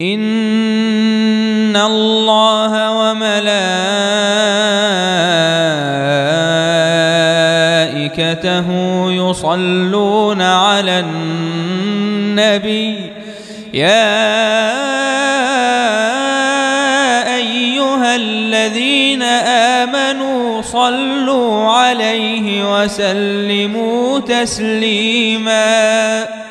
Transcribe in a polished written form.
إن الله وملائكته يصلون على النبي يا أيها الذين آمنوا صلوا عليه وسلموا تسليما.